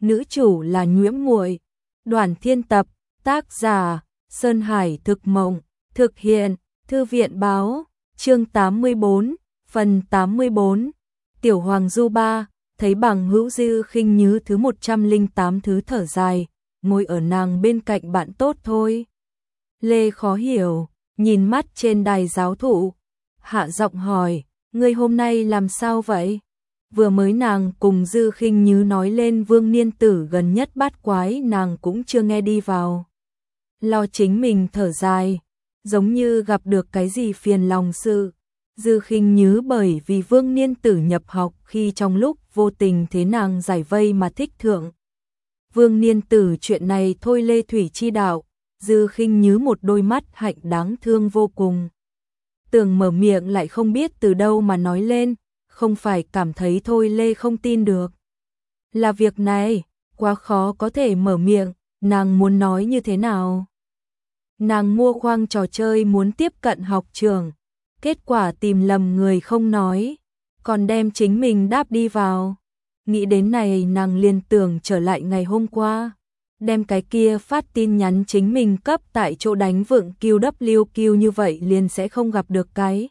nữ chủ là Nhiễm Muội. Đoàn Thiên tập, tác giả Sơn Hải Thực Mộng, thực hiện Thư viện Báo, chương 84, phần 84. Tiểu Hoàng Du Ba, thấy bằng hữu Dư Khinh Nhứ thứ 108 thứ thở dài, ngồi ở nàng bên cạnh bạn tốt thôi. Lê khó hiểu, nhìn mắt trên đài giáo thụ, hạ giọng hỏi, ngươi hôm nay làm sao vậy? Vừa mới nàng cùng Dư Khinh Nhứ nói lên Vương Niên Tử gần nhất bát quái, nàng cũng chưa nghe đi vào. Lo chính mình thở dài, giống như gặp được cái gì phiền lòng sự. Dư Khinh Nhứ bởi vì Vương Niên Tử nhập học khi trong lúc vô tình thế nàng giải vây mà thích thượng Vương Niên Tử chuyện này thôi Lê Thủy chi đạo. Dư Khinh Nhứ một đôi mắt hạnh đáng thương vô cùng. Tưởng mở miệng lại không biết từ đâu mà nói lên, không phải cảm thấy thôi Lê không tin được. Là việc này, quá khó có thể mở miệng, nàng muốn nói như thế nào? Nàng mua khoang trò chơi muốn tiếp cận học trường, kết quả tìm lầm người không nói, còn đem chính mình đáp đi vào. Nghĩ đến này nàng liền tưởng trở lại ngày hôm qua, đem cái kia phát tin nhắn chính mình cấp tại chỗ đánh vượng QWQ như vậy liền sẽ không gặp được cái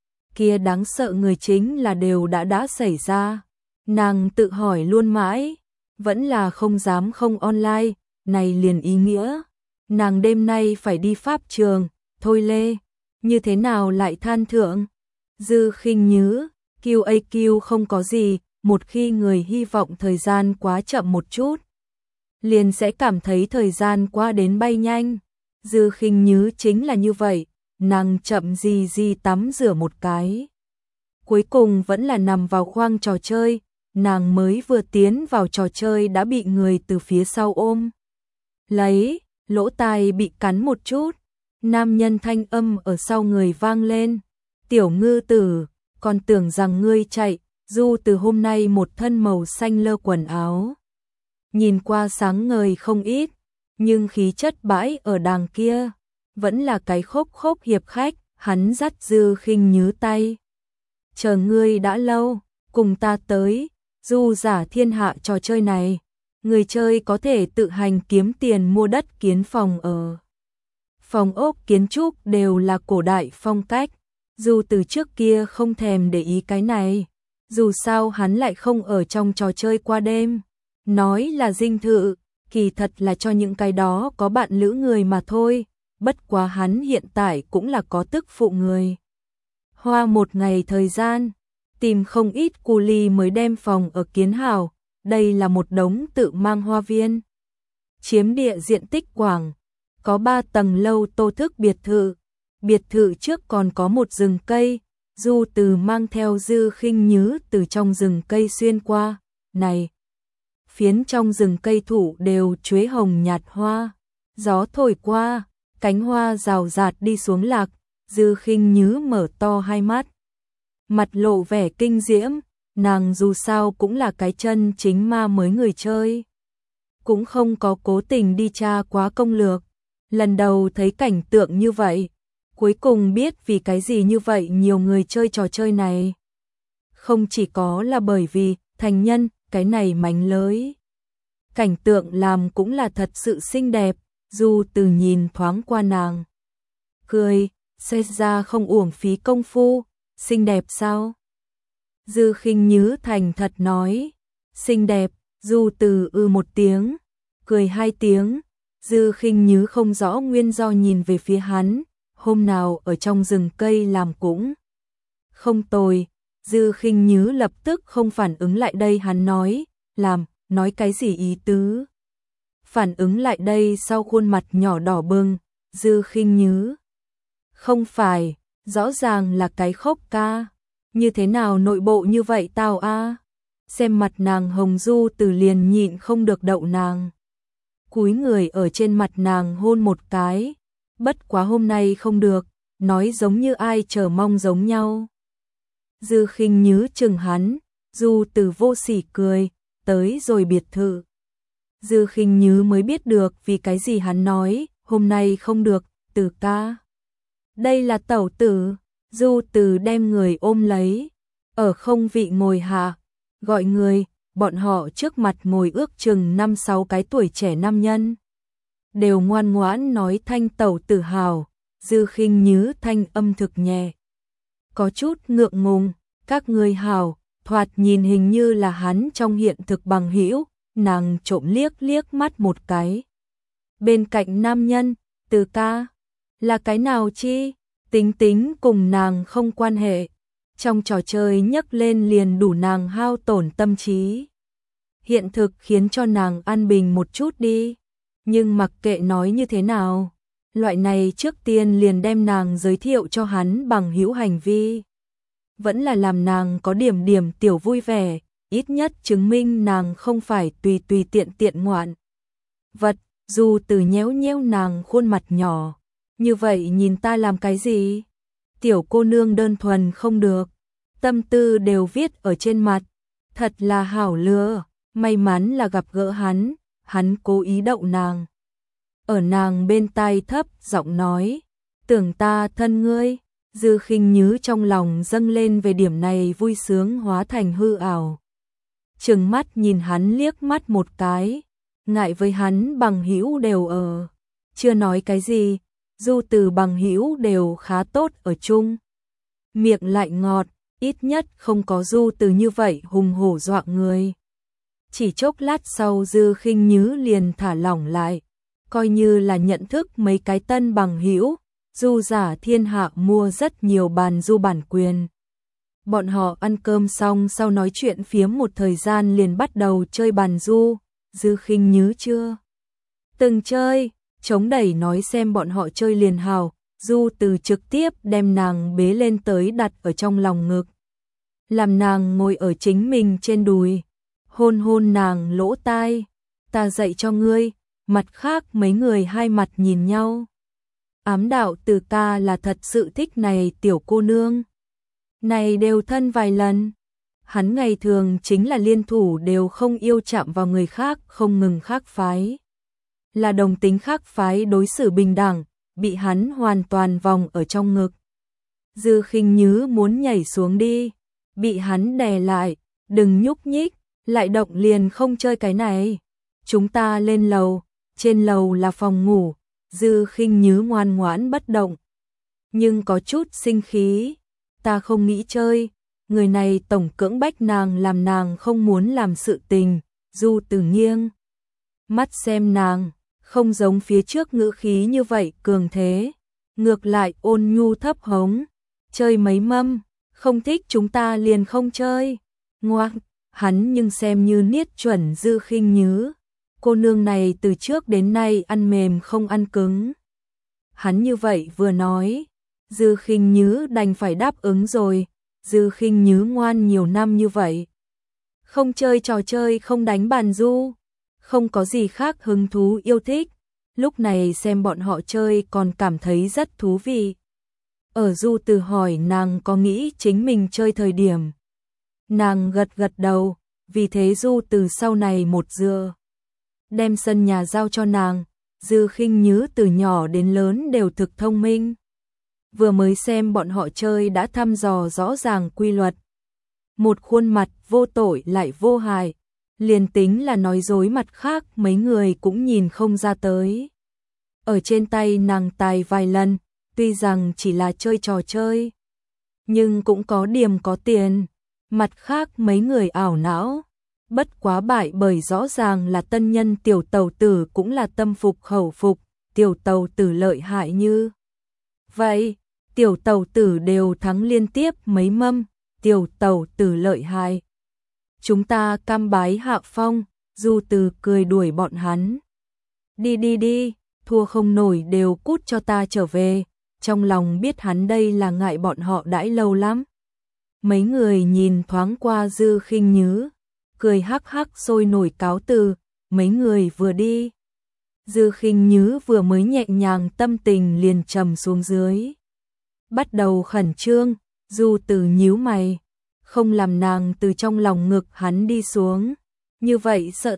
kia đáng sợ người, chính là đều đã xảy ra. Nàng tự hỏi luôn mãi, vẫn là không dám không online, này liền ý nghĩa nàng đêm nay phải đi pháp trường, thôi Lê, như thế nào lại than thượng? Dư Khinh Nhứ, QAQ không có gì, một khi người hy vọng thời gian quá chậm một chút, liền sẽ cảm thấy thời gian qua đến bay nhanh. Dư Khinh Nhứ chính là như vậy, nàng chậm gì tắm rửa một cái. Cuối cùng vẫn là nằm vào khoang trò chơi, nàng mới vừa tiến vào trò chơi đã bị người từ phía sau ôm lấy, lỗ tai bị cắn một chút. Nam nhân thanh âm ở sau người vang lên, tiểu ngư tử, còn tưởng rằng ngươi chạy. Du từ hôm nay một thân màu xanh lơ quần áo, nhìn qua sáng ngời không ít, nhưng khí chất bãi ở đàng kia, vẫn là cái khốc hiệp khách. Hắn dắt Dư Khinh Nhứ tay, chờ ngươi đã lâu, cùng ta tới Du giả thiên hạ trò chơi này, người chơi có thể tự hành kiếm tiền mua đất kiến phòng ở. Phòng ốc kiến trúc đều là cổ đại phong cách. Du từ trước kia không thèm để ý cái này, dù sao hắn lại không ở trong trò chơi qua đêm. Nói là dinh thự, kỳ thật là cho những cái đó có bạn lữ người mà thôi. Bất quá hắn hiện tại cũng là có tức phụ người. Hoa một ngày thời gian, tìm không ít cu ly mới đem phòng ở kiến hảo. Đây là một đống tự mang hoa viên, chiếm địa diện tích quảng, có 3 tầng lâu tô thức biệt thự. Biệt thự trước còn có một rừng cây. Du từ mang theo Dư Khinh Nhứ từ trong rừng cây xuyên qua, này phiến trong rừng cây thủ đều chuế hồng nhạt hoa, gió thổi qua, cánh hoa rào rạt đi xuống lạc. Dư Khinh Nhứ mở to hai mắt, mặt lộ vẻ kinh diễm. Nàng dù sao cũng là cái chân chính ma mới người chơi, cũng không có cố tình đi tra quá công lược. Lần đầu thấy cảnh tượng như vậy, cuối cùng biết vì cái gì như vậy nhiều người chơi trò chơi này. Không chỉ có là bởi vì thành nhân, cái này mánh lới. Cảnh tượng làm cũng là thật sự xinh đẹp. Du từ nhìn thoáng qua nàng, cười, xét ra không uổng phí công phu, xinh đẹp sao? Dư Khinh Nhứ thành thật nói, xinh đẹp. Du từ một tiếng, cười 2 tiếng. Dư Khinh Nhứ không rõ nguyên do nhìn về phía hắn, hôm nào ở trong rừng cây làm cũng không tồi. Dư Khinh Nhứ lập tức không phản ứng lại đây hắn nói, làm, nói cái gì ý tứ. Phản ứng lại đây sau khuôn mặt nhỏ đỏ bừng. Dư Khinh Nhứ, không phải, rõ ràng là cái khốc ca, như thế nào nội bộ như vậy tao a? Xem mặt nàng hồng. Du từ liền nhịn không được đậu nàng, cúi người ở trên mặt nàng hôn một cái. Bất quá hôm nay không được, nói giống như ai chờ mong giống nhau. Dư Khinh Nhứ chừng hắn. Du từ vô sỉ cười, tới rồi biệt thự. Dư Khinh Nhứ mới biết được vì cái gì hắn nói hôm nay không được. Từ ca, đây là tẩu tử. Du từ đem người ôm lấy, ở không vị ngồi hạ, gọi người, bọn họ trước mặt ngồi ước chừng 5-6 cái tuổi trẻ nam nhân. Đều ngoan ngoãn nói thanh tẩu tử hào, Dư Khinh Nhứ thanh âm thực nhẹ. Có chút ngượng ngùng, các ngươi hào, thoạt nhìn hình như là hắn trong hiện thực bằng hữu, nàng trộm liếc liếc mắt một cái. Bên cạnh nam nhân, Từ ca, là cái nào chi? Tính tính cùng nàng không quan hệ. Trong trò chơi nhấc lên liền đủ nàng hao tổn tâm trí. Hiện thực khiến cho nàng an bình một chút đi. Nhưng mặc kệ nói như thế nào, loại này trước tiên liền đem nàng giới thiệu cho hắn bằng hữu hành vi. Vẫn là làm nàng có điểm điểm tiểu vui vẻ, ít nhất chứng minh nàng không phải tùy tùy tiện tiện ngoạn. Vật, dù từ nhéo nhéo nàng khuôn mặt nhỏ, như vậy nhìn ta làm cái gì? Tiểu cô nương đơn thuần không được, tâm tư đều viết ở trên mặt, thật là hảo lừa, may mắn là gặp gỡ hắn cố ý đậu nàng. Ở nàng bên tai thấp giọng nói, tưởng ta thân ngươi. Dư Khinh Nhứ trong lòng dâng lên về điểm này vui sướng hóa thành hư ảo. Trừng mắt nhìn hắn liếc mắt một cái, ngại với hắn bằng hữu đều ở. Chưa nói cái gì, Du Từ bằng hữu đều khá tốt ở chung. Miệng lại ngọt, ít nhất không có Du Từ như vậy hùng hổ dọa người. Chỉ chốc lát sau Dư Khinh Nhứ liền thả lỏng lại, coi như là nhận thức mấy cái tân bằng hữu. Du giả thiên hạ mua rất nhiều bàn du bản quyền. Bọn họ ăn cơm xong sau nói chuyện phiếm một thời gian liền bắt đầu chơi bàn du. Dư Khinh Nhứ chưa từng chơi, chống đẩy nói xem bọn họ chơi liền hào. Du Từ trực tiếp đem nàng bế lên tới đặt ở trong lòng ngực, làm nàng ngồi ở chính mình trên đùi, hôn hôn nàng lỗ tai. Ta dạy cho ngươi. Mặt khác mấy người hai mặt nhìn nhau. Ám đạo Từ ca là thật sự thích này tiểu cô nương. Này đều thân vài lần. Hắn ngày thường chính là liên thủ đều không yêu chạm vào người khác, không ngừng khác phái. Là đồng tính khác phái đối xử bình đẳng, bị hắn hoàn toàn vòng ở trong ngực. Dư Khinh Nhứ muốn nhảy xuống đi, bị hắn đè lại, đừng nhúc nhích, lại động liền không chơi cái này. Chúng ta lên lầu, trên lầu là phòng ngủ. Dư Khinh Nhứ ngoan ngoãn bất động, nhưng có chút sinh khí. Ta không nghĩ chơi, người này tổng cưỡng bách nàng làm nàng không muốn làm sự tình. Du Từ nghiêng mắt xem nàng, không giống phía trước ngữ khí như vậy cường thế, ngược lại ôn nhu thấp hống. Chơi mấy mâm, không thích chúng ta liền không chơi. Ngoác, hắn nhưng xem như niết chuẩn Dư Khinh Nhứ. Cô nương này từ trước đến nay ăn mềm không ăn cứng. Hắn như vậy vừa nói, Dư Khinh Nhứ đành phải đáp ứng rồi. Dư Khinh Nhứ ngoan nhiều năm như vậy, không chơi trò chơi, không đánh bàn du, không có gì khác hứng thú yêu thích. Lúc này xem bọn họ chơi còn cảm thấy rất thú vị. Ở Du Từ hỏi nàng có nghĩ chính mình chơi thời điểm, nàng gật gật đầu, vì thế Du Từ sau này một dưa đem sân nhà giao cho nàng. Dư Khinh Nhứ từ nhỏ đến lớn đều thực thông minh, vừa mới xem bọn họ chơi đã thăm dò rõ ràng quy luật. Một khuôn mặt vô tội lại vô hại, liền tính là nói dối mặt khác mấy người cũng nhìn không ra tới. Ở trên tay nàng tài vài lần, tuy rằng chỉ là chơi trò chơi, nhưng cũng có điểm có tiền. Mặt khác mấy người ảo não, bất quá bại bởi rõ ràng là tân nhân tiểu tàu tử cũng là tâm phục khẩu phục. Tiểu tàu tử lợi hại như vậy, tiểu tàu tử đều thắng liên tiếp mấy mâm. Tiểu tàu tử lợi hại, chúng ta cam bái hạ phong. Du Từ cười đuổi bọn hắn. Đi đi đi, thua không nổi đều cút cho ta trở về. Trong lòng biết hắn đây là ngại bọn họ đãi lâu lắm. Mấy người nhìn thoáng qua Dư Khinh Nhứ, cười hắc hắc sôi nổi cáo từ. Mấy người vừa đi, Dư Khinh Nhứ vừa mới nhẹ nhàng tâm tình liền trầm xuống dưới, bắt đầu khẩn trương. Du Từ nhíu mày, không làm nàng từ trong lòng ngực hắn đi xuống. Như vậy sợ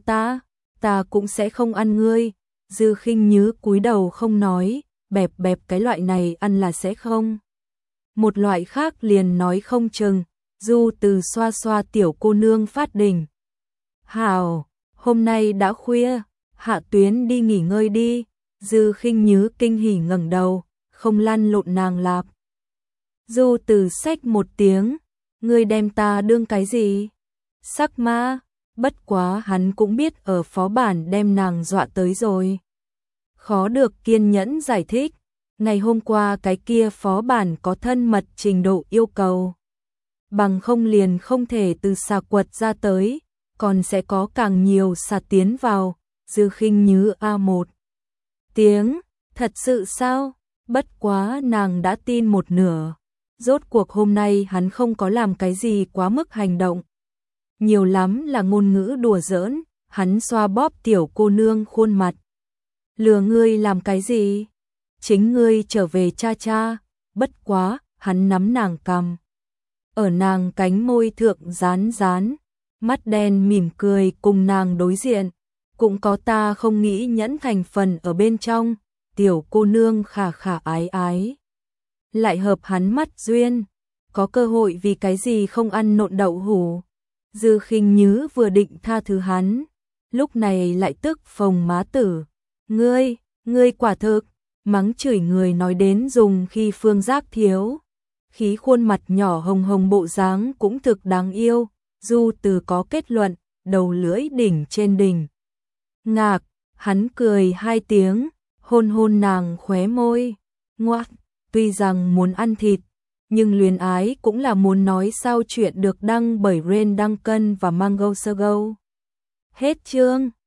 ta cũng sẽ không ăn ngươi. Dư Khinh Nhứ cúi đầu không nói, bẹp bẹp cái loại này ăn là sẽ không. Một loại khác liền nói không chừng. Du Từ xoa xoa tiểu cô nương phát đỉnh. Hảo, hôm nay đã khuya, Hạ Tuyến đi nghỉ ngơi đi. Dư Khinh Nhứ kinh hỉ ngẩng đầu, không lăn lộn nàng lạp. Du Từ xách một tiếng, ngươi đem ta đương cái gì? Sắc ma, bất quá hắn cũng biết ở phó bản đem nàng dọa tới rồi. Khó được kiên nhẫn giải thích, ngày hôm qua cái kia phó bản có thân mật trình độ yêu cầu. Bằng không liền không thể từ xà quật ra tới, còn sẽ có càng nhiều xà tiến vào. Dư Khinh Nhứ A1 tiếng, thật sự sao? Bất quá nàng đã tin một nửa. Rốt cuộc hôm nay hắn không có làm cái gì quá mức hành động. Nhiều lắm là ngôn ngữ đùa giỡn, hắn xoa bóp tiểu cô nương khuôn mặt. Lừa ngươi làm cái gì? Chính ngươi trở về cha cha. Bất quá, hắn nắm nàng cằm. Ở nàng cánh môi thượng dán dán, mắt đen mỉm cười cùng nàng đối diện. Cũng có ta không nghĩ nhẫn thành phần ở bên trong, tiểu cô nương khả khả ái ái. Lại hợp hắn mắt duyên, có cơ hội vì cái gì không ăn nộn đậu hủ. Dư Khinh Nhứ vừa định tha thứ hắn, lúc này lại tức phồng má tử. Ngươi quả thực, mắng chửi người nói đến dùng khi phương giác thiếu. Khí khuôn mặt nhỏ hồng hồng bộ dáng cũng thực đáng yêu. Du Từ có kết luận, đầu lưỡi đỉnh trên đỉnh. Ngạc, hắn cười hai tiếng, hôn hôn nàng khóe môi. Ngoác, tuy rằng muốn ăn thịt, nhưng luyến ái cũng là muốn nói sao chuyện được đăng bởi Rain Duncan và Mango Sogo. Hết chương.